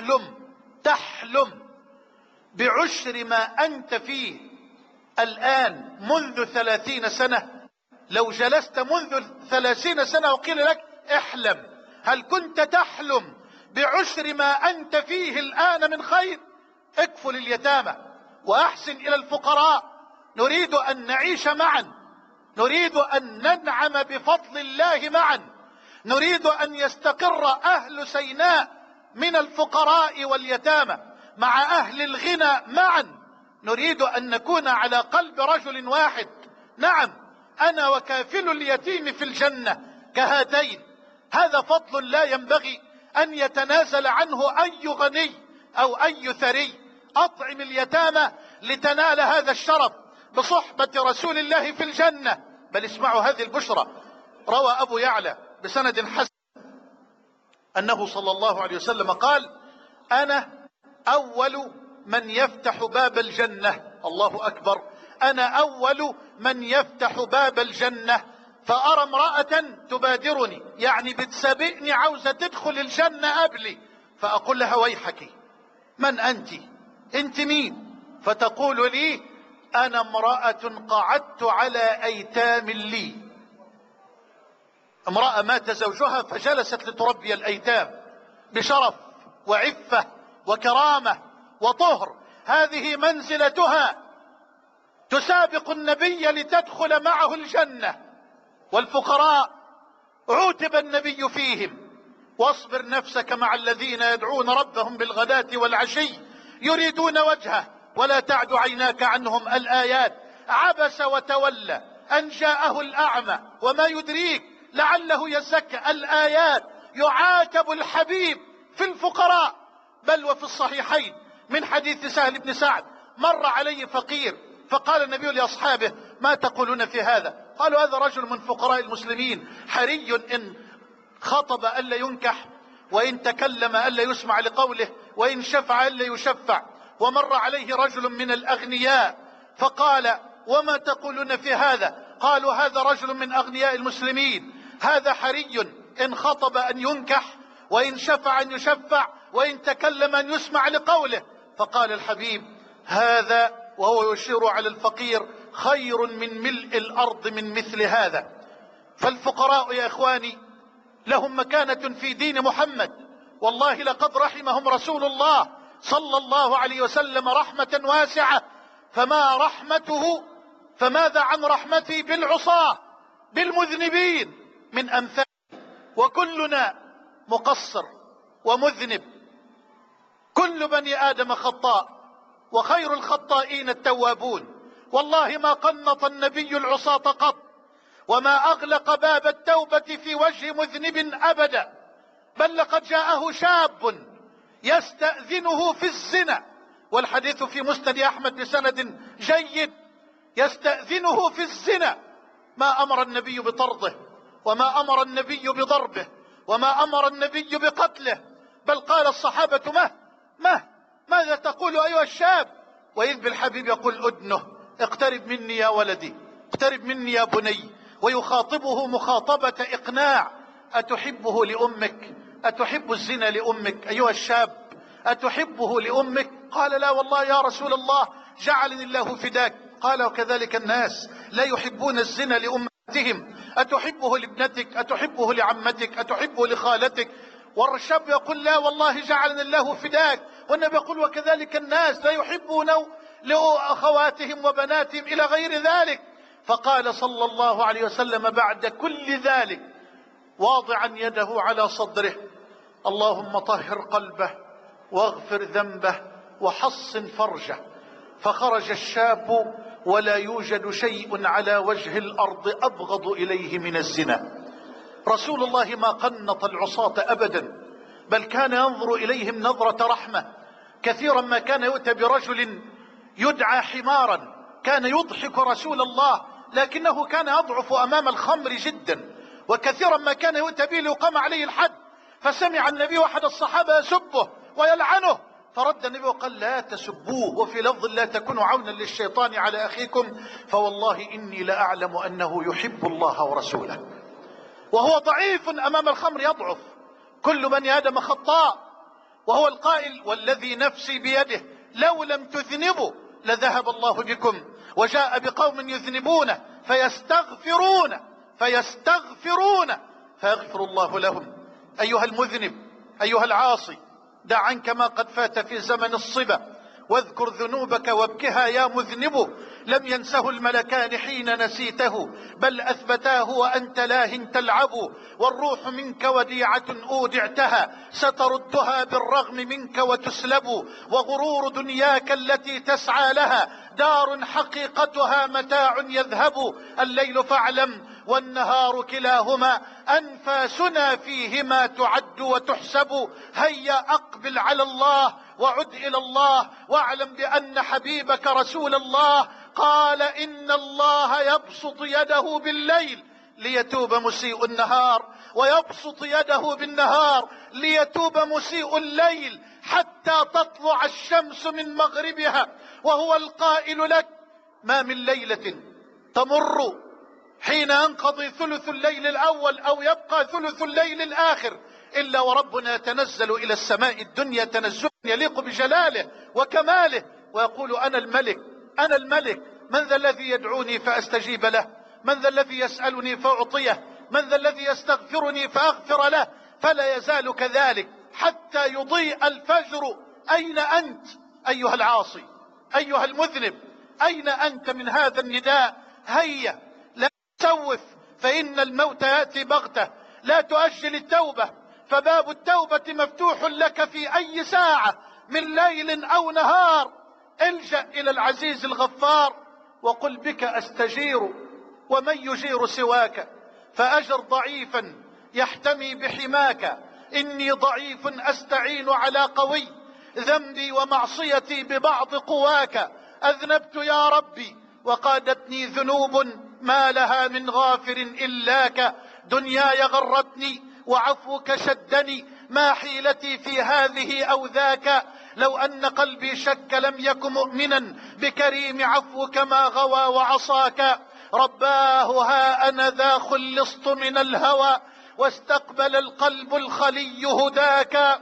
تحلم بعشر ما أنت فيه الآن منذ 30 سنة؟ لو جلست منذ 30 سنة وقيل لك احلم، هل كنت تحلم بعشر ما أنت فيه الآن من خير؟ اكفل اليتامى وأحسن إلى الفقراء. نريد أن نعيش معا، نريد أن ننعم بفضل الله معا، نريد أن يستقر أهل سيناء من الفقراء واليتامى مع أهل الغنى معا، نريد أن نكون على قلب رجل واحد. نعم، أنا وكافل اليتيم في الجنة كهاتين. هذا فضل لا ينبغي أن يتنازل عنه أي غني أو أي ثري. أطعم اليتامى لتنال هذا الشرف بصحبة رسول الله في الجنة. بل اسمعوا هذه البشرى، روى أبو يعلى بسند حسن أنه صلى الله عليه وسلم قال: أنا أول من يفتح باب الجنة. الله أكبر. أنا أول من يفتح باب الجنة، فأرى امرأة تبادرني، يعني بتسابقني، عاوزة تدخل الجنة قبلي، فأقول لها: ويحك، من أنت مين؟ فتقول لي: أنا امرأة قعدت على أيتام لي. امرأة مات زوجها فجلست لتربي الأيتام بشرف وعفة وكرامة وطهر. هذه منزلتها، تسابق النبي لتدخل معه الجنة. والفقراء عوتب النبي فيهم: واصبر نفسك مع الذين يدعون ربهم بالغداة والعشي يريدون وجهه ولا تعد عيناك عنهم. الآيات. عبس وتولى أن جاءه الأعمى وما يدريك لعله يزكى. الآيات. يعاتب الحبيب في الفقراء. بل وفي الصحيحين من حديث سهل بن سعد: مر عليه فقير فقال النبي لأصحابه: ما تقولون في هذا؟ قالوا: هذا رجل من فقراء المسلمين، حري إن خطب ألا ينكح، وإن تكلم ألا يسمع لقوله، وإن شفع ألا يشفع. ومر عليه رجل من الأغنياء فقال: وما تقولون في هذا؟ قالوا: هذا رجل من أغنياء المسلمين، هذا حري إن خطب أن ينكح، وإن شفع أن يشفع، وإن تكلم أن يسمع لقوله. فقال الحبيب: هذا، وهو يشير على الفقير، خير من ملء الأرض من مثل هذا. فالفقراء يا إخواني لهم مكانة في دين محمد، والله لقد رحمهم رسول الله صلى الله عليه وسلم رحمة واسعة. فما رحمته، فماذا عن رحمتي بالعصاة بالمذنبين من أمثال؟ وكلنا مقصر ومذنب، كل بني آدم خطاء، وخير الخطائين التوابون. والله ما قنط النبي العصاة قط، وما أغلق باب التوبة في وجه مذنب أبدا. بل لقد جاءه شاب يستأذنه في الزنا، والحديث في مسند أحمد بسند جيد، يستأذنه في الزنا. ما أمر النبي بطرده، وما أمر النبي بضربه، وما أمر النبي بقتله، بل قال الصحابة: ماذا تقول أيها الشاب؟ وإذ بالحبيب يقول: أدنه، اقترب مني يا ولدي، اقترب مني يا بني. ويخاطبه مخاطبة إقناع: أتحبه لأمك؟ أتحب الزنا لأمك أيها الشاب؟ أتحبه لأمك؟ قال: لا والله يا رسول الله، جعلني الله فداك. قال: وكذلك الناس لا يحبون الزنا لأمتهم. أتحبه لابنتك؟ أتحبه لعمتك؟ أتحبه لخالتك؟ والشاب يقول: لا والله جعلني الله فداك. والنبي يقول: وكذلك الناس لا يحبون لأخواتهم وبناتهم إلى غير ذلك. فقال صلى الله عليه وسلم بعد كل ذلك واضعا يده على صدره: اللهم طهر قلبه واغفر ذنبه وحصن فرجه. فخرج الشاب ولا يوجد شيء على وجه الأرض أبغض إليه من الزنا. رسول الله ما قنط العصاة أبدا، بل كان ينظر إليهم نظرة رحمة. كثيرا ما كان يؤتى برجل يدعى حمارا كان يضحك رسول الله لكنه كان يضعف أمام الخمر جدا، وكثيرا ما كان يؤتى به ليقام عليه الحد. فسمع النبي أحد الصحابة يسبه ويلعنه، فرد النبي وقال: لا تسبوه، وفي لفظ: لا تكونوا عونا للشيطان على أخيكم، فوالله إني لأعلم أنه يحب الله ورسوله. وهو ضعيف أمام الخمر يضعف. كل بني آدم خطاء، وهو القائل: والذي نفسي بيده لو لم تذنبوا لذهب الله بكم، وجاء بقوم يذنبون فيستغفرون فيغفر الله لهم. أيها المذنب، أيها العاصي، دع عنك ما قد فات في زمن الصبا، واذكر ذنوبك وابكها يا مذنب. لم ينسه الملكان حين نسيته، بل أثبتاه وأنت لاه تلعب. والروح منك وديعة أودعتها، ستردها بالرغم منك وتسلب. وغرور دنياك التي تسعى لها دار حقيقتها متاع يذهب. الليل فاعلم والنهار كلاهما أنفاسنا فيهما تعد وتحسب. هيا أقبل على الله وعد إلى الله، واعلم بأن حبيبك رسول الله قال: إن الله يبسط يده بالليل ليتوب مسيء النهار، ويبسط يده بالنهار ليتوب مسيء الليل، حتى تطلع الشمس من مغربها. وهو القائل لك: ما من ليلة تمر حين ينقضي ثلث الليل الأول أو يبقى ثلث الليل الآخر إلا وربنا يتنزل إلى السماء الدنيا تنزلا يليق بجلاله وكماله، ويقول: أنا الملك، أنا الملك، من ذا الذي يدعوني فأستجيب له؟ من ذا الذي يسألني فأعطيه؟ من ذا الذي يستغفرني فأغفر له؟ فلا يزال كذلك حتى يضيء الفجر. أين أنت أيها العاصي، أيها المذنب؟ أين أنت من هذا النداء؟ هيا، لا تسوف، فإن الموت يأتي بغتة. لا تؤجل التوبة، فباب التوبة مفتوح لك في أي ساعة من ليل أو نهار. الجأ إلى العزيز الغفار وقل: بك أستجير ومن يجير سواك، فأجر ضعيفا يحتمي بحماك. إني ضعيف أستعين على قوي، ذنبي ومعصيتي ببعض قواك. أذنبت يا ربي وقادتني ذنوب ما لها من غافر إلاك. دنياي غرتني وعفوك شدني، ما حيلتي في هذه أو ذاك. لو أن قلبي شك لم يك مؤمنا بكريم عفوك ما غوى وعصاك. رباه ها أنا ذا خلصت من الهوى، واستقبل القلب الخلي هداك.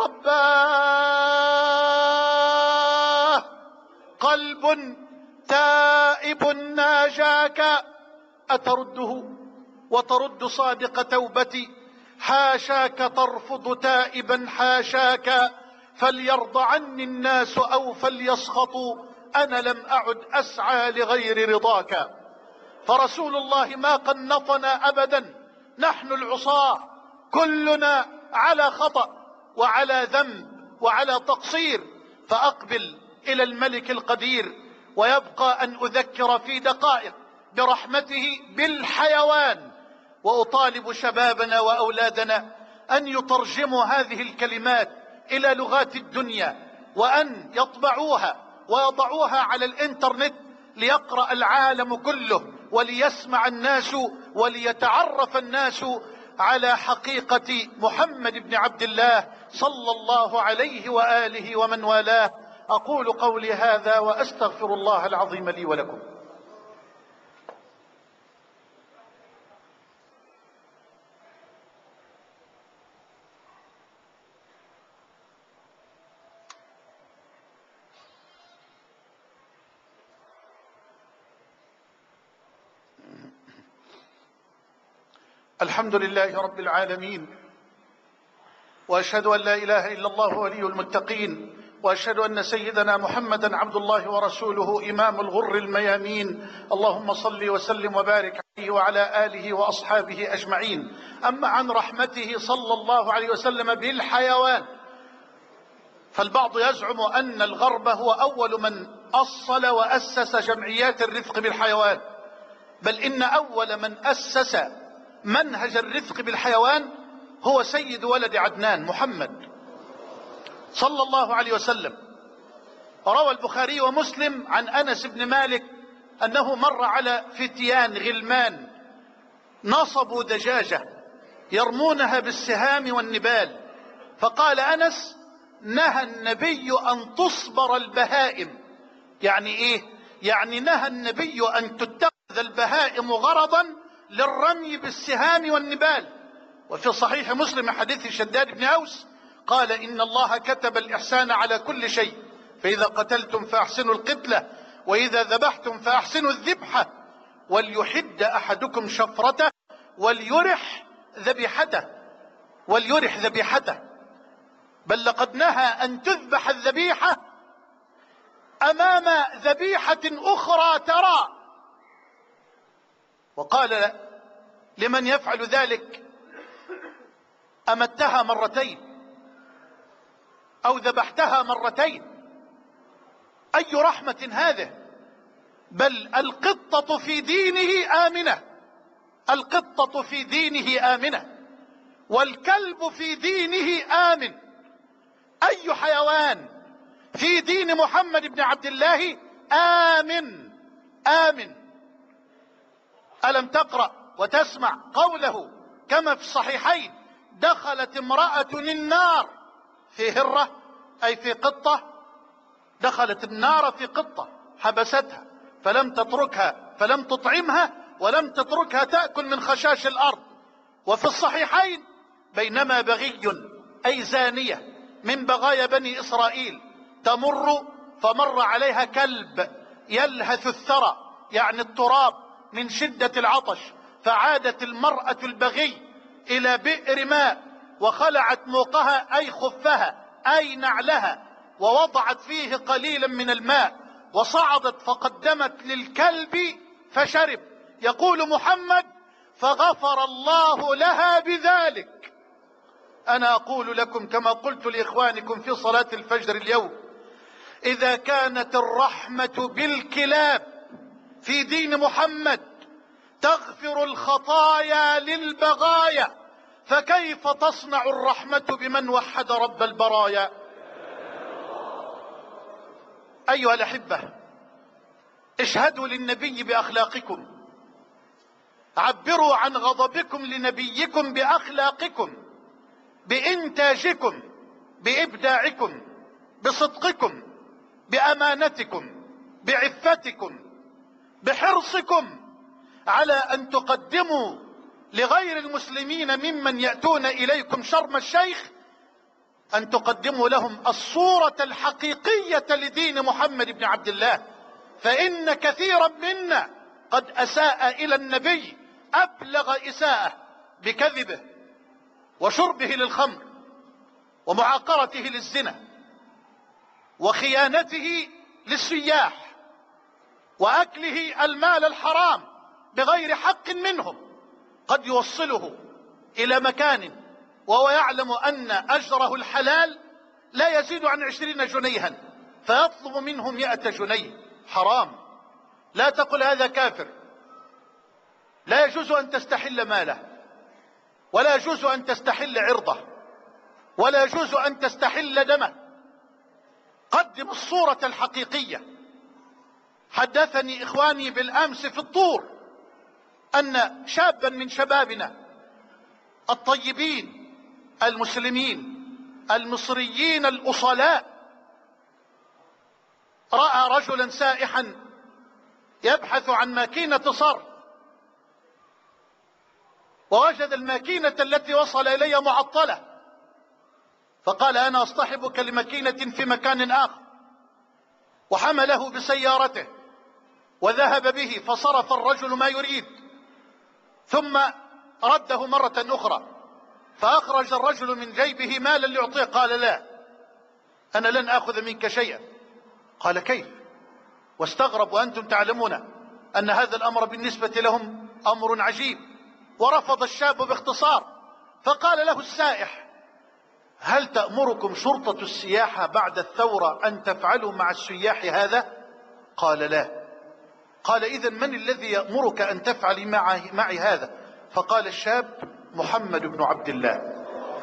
رباه قلب تائب ناجاك، أترده وترد صادق توبتي؟ حاشاك ترفض تائبا حاشاك. فليرضى عني الناس أو فليسخطوا، أنا لم أعد أسعى لغير رضاك. فرسول الله ما قنطنا أبدا، نحن العصاة كلنا على خطأ وعلى ذنب وعلى تقصير. فأقبل إلى الملك القدير. ويبقى أن أذكر في دقائق برحمته بالحيوان، وأطالب شبابنا وأولادنا أن يترجموا هذه الكلمات إلى لغات الدنيا، وأن يطبعوها ويضعوها على الإنترنت ليقرأ العالم كله، وليسمع الناس وليتعرف الناس على حقيقة محمد بن عبد الله صلى الله عليه وآله ومن والاه. أقول قولي هذا وأستغفر الله العظيم لي ولكم. الحمد لله رب العالمين، وأشهد أن لا إله إلا الله ولي المتقين، وأشهد أن سيدنا محمدا عبد الله ورسوله إمام الغر الميامين. اللهم صل وسلم وبارك عليه وعلى آله وأصحابه أجمعين. أما عن رحمته صلى الله عليه وسلم بالحيوان، فالبعض يزعم أن الغرب هو أول من أصل وأسس جمعيات الرفق بالحيوان، بل إن أول من أسس منهج الرفق بالحيوان هو سيد ولد عدنان محمد صلى الله عليه وسلم. روى البخاري ومسلم عن أنس بن مالك أنه مر على فتيان غلمان نصبوا دجاجة يرمونها بالسهام والنبال، فقال أنس: نهى النبي أن تصبر البهائم. يعني إيه؟ يعني نهى النبي أن تتخذ البهائم غرضا للرمي بالسهام والنبال. وفي صحيح مسلم حديث شداد بن أوس قال: إن الله كتب الإحسان على كل شيء، فإذا قتلتم فأحسنوا القتلة، وإذا ذبحتم فأحسنوا الذبحة، وليحد أحدكم شفرته وليرح ذبيحته. وليرح ذبيحته. بل لقد نهى أن تذبح الذبيحة أمام ذبيحة أخرى ترى. وقال لمن يفعل ذلك: أمتها مرتين أو ذبحتها مرتين. أي رحمة هذه؟ بل القطة في دينه آمنة، القطة في دينه آمنة، والكلب في دينه آمن. أي حيوان في دين محمد بن عبد الله آمن. آمن. ألم تقرأ وتسمع قوله كما في الصحيحين: دخلت امرأة النار في هرة، أي في قطة. دخلت النار في قطة حبستها فلم تتركها، فلم تطعمها ولم تتركها تأكل من خشاش الأرض. وفي الصحيحين: بينما بغي أي زانية من بغايا بني إسرائيل تمر، فمر عليها كلب يلهث الثرى يعني التراب من شدة العطش، فعادت المرأة البغي إلى بئر ماء وخلعت موقها أي خفها أي نعلها، ووضعت فيه قليلا من الماء، وصعدت فقدمت للكلب فشرب. يقول محمد: فغفر الله لها بذلك. أنا أقول لكم كما قلت لإخوانكم في صلاة الفجر اليوم: إذا كانت الرحمة بالكلاب في دين محمد تغفر الخطايا للبغايا، فكيف تصنع الرحمة بمن وحد رب البرايا؟ أيها الأحبة، اشهدوا للنبي بأخلاقكم، عبروا عن غضبكم لنبيكم بأخلاقكم، بإنتاجكم، بإبداعكم، بصدقكم، بأمانتكم، بعفتكم، بحرصكم على أن تقدموا لغير المسلمين ممن يأتون إليكم شرم الشيخ، أن تقدموا لهم الصورة الحقيقية لدين محمد بن عبد الله. فإن كثيرا منا قد أساء إلى النبي أبلغ إساءة بكذبه وشربه للخمر ومعاقرته للزنا وخيانته للسياح وأكله المال الحرام بغير حق منهم، قد يوصله إلى مكان وهو يعلم أن أجره الحلال لا يزيد عن 20 جنيها، فيطلب منهم 100 جنيه. حرام. لا تقل هذا كافر. لا يجوز أن تستحل ماله، ولا يجوز أن تستحل عرضه، ولا يجوز أن تستحل دمه. قدم الصورة الحقيقية. حدثني إخواني بالأمس في الطور أن شابا من شبابنا الطيبين المسلمين المصريين الأصلاء رأى رجلا سائحا يبحث عن ماكينة صرف، ووجد الماكينة التي وصل إليها معطلة، فقال: أنا أصطحبك لماكينة في مكان آخر، وحمله بسيارته وذهب به، فصرف الرجل ما يريد، ثم رده مرة أخرى، فأخرج الرجل من جيبه مالا ليعطيه. قال: لا، أنا لن آخذ منك شيئا. قال: كيف؟ واستغرب، وأنتم تعلمون أن هذا الأمر بالنسبة لهم أمر عجيب. ورفض الشاب باختصار. فقال له السائح: هل تأمركم شرطة السياحة بعد الثورة أن تفعلوا مع السياح هذا؟ قال: لا. قال: إذن من الذي يأمرك أن تفعلي معي هذا؟ فقال الشاب: محمد بن عبد الله.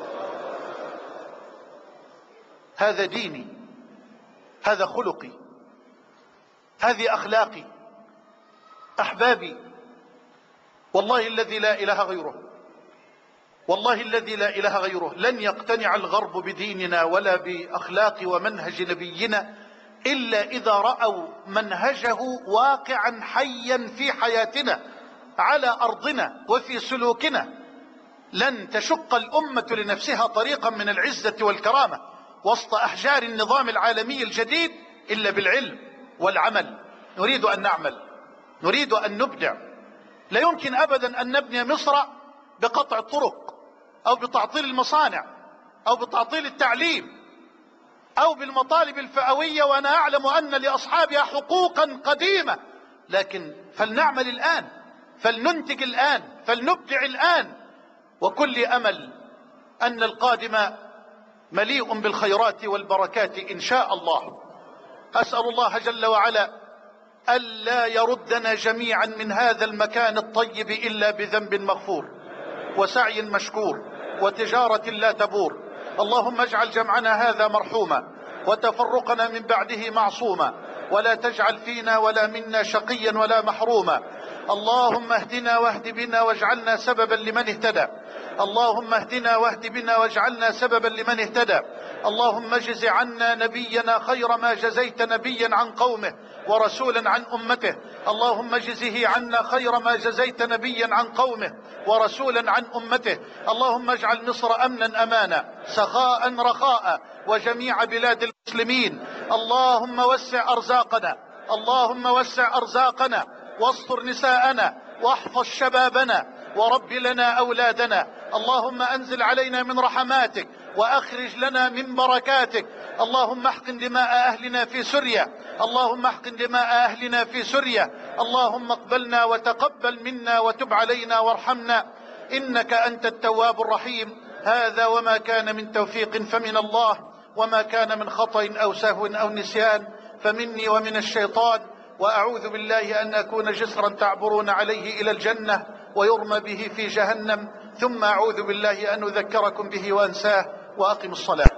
هذا ديني، هذا خلقي، هذه أخلاقي. أحبابي، والله الذي لا إله غيره، والله الذي لا إله غيره، لن يقتنع الغرب بديننا ولا بأخلاق ومنهج نبينا إلا إذا رأوا منهجه واقعا حيا في حياتنا على أرضنا وفي سلوكنا. لن تشق الأمة لنفسها طريقا من العزة والكرامة وسط أحجار النظام العالمي الجديد إلا بالعلم والعمل. نريد أن نعمل، نريد أن نبدع. لا يمكن أبدا أن نبني مصر بقطع الطرق أو بتعطيل المصانع أو بتعطيل التعليم أو بالمطالب الفئوية، وأنا أعلم أن لأصحابها حقوقا قديمة، لكن فلنعمل الآن، فلننتج الآن، فلنبدع الآن، وكل أمل أن القادم مليء بالخيرات والبركات إن شاء الله. أسأل الله جل وعلا ألا يردنا جميعا من هذا المكان الطيب إلا بذنب مغفور وسعي مشكور وتجارة لا تبور. اللهم اجعل جمعنا هذا مرحوما وتفرقنا من بعده معصوما، ولا تجعل فينا ولا منا شقيا ولا محروما. اللهم اهدنا واهد بنا واجعلنا سببا لمن اهتدى. اللهم اهدنا واهد بنا واجعلنا سببا لمن اهتدى. اللهم اجز عنا نبينا خير ما جزيت نبيا عن قومه ورسولا عن أمته. اللهم اجزه عنا خير ما جزيت نبيا عن قومه ورسولا عن أمته. اللهم اجعل مصر أمنا أمانا سخاء رخاء وجميع بلاد المسلمين. اللهم وسع أرزاقنا، اللهم وسع أرزاقنا واستر نساءنا واحفظ شبابنا ورب لنا أولادنا. اللهم أنزل علينا من رحماتك وأخرج لنا من بركاتك. اللهم احقن دماء أهلنا في سوريا، اللهم احقن دماء أهلنا في سوريا. اللهم اقبلنا وتقبل منا وتب علينا وارحمنا إنك أنت التواب الرحيم. هذا وما كان من توفيق فمن الله، وما كان من خطأ أو سهو أو نسيان فمني ومن الشيطان. وأعوذ بالله أن أكون جسرا تعبرون عليه إلى الجنة ويرمى به في جهنم، ثم أعوذ بالله أن أذكركم به وأنساه. وأقم الصلاة.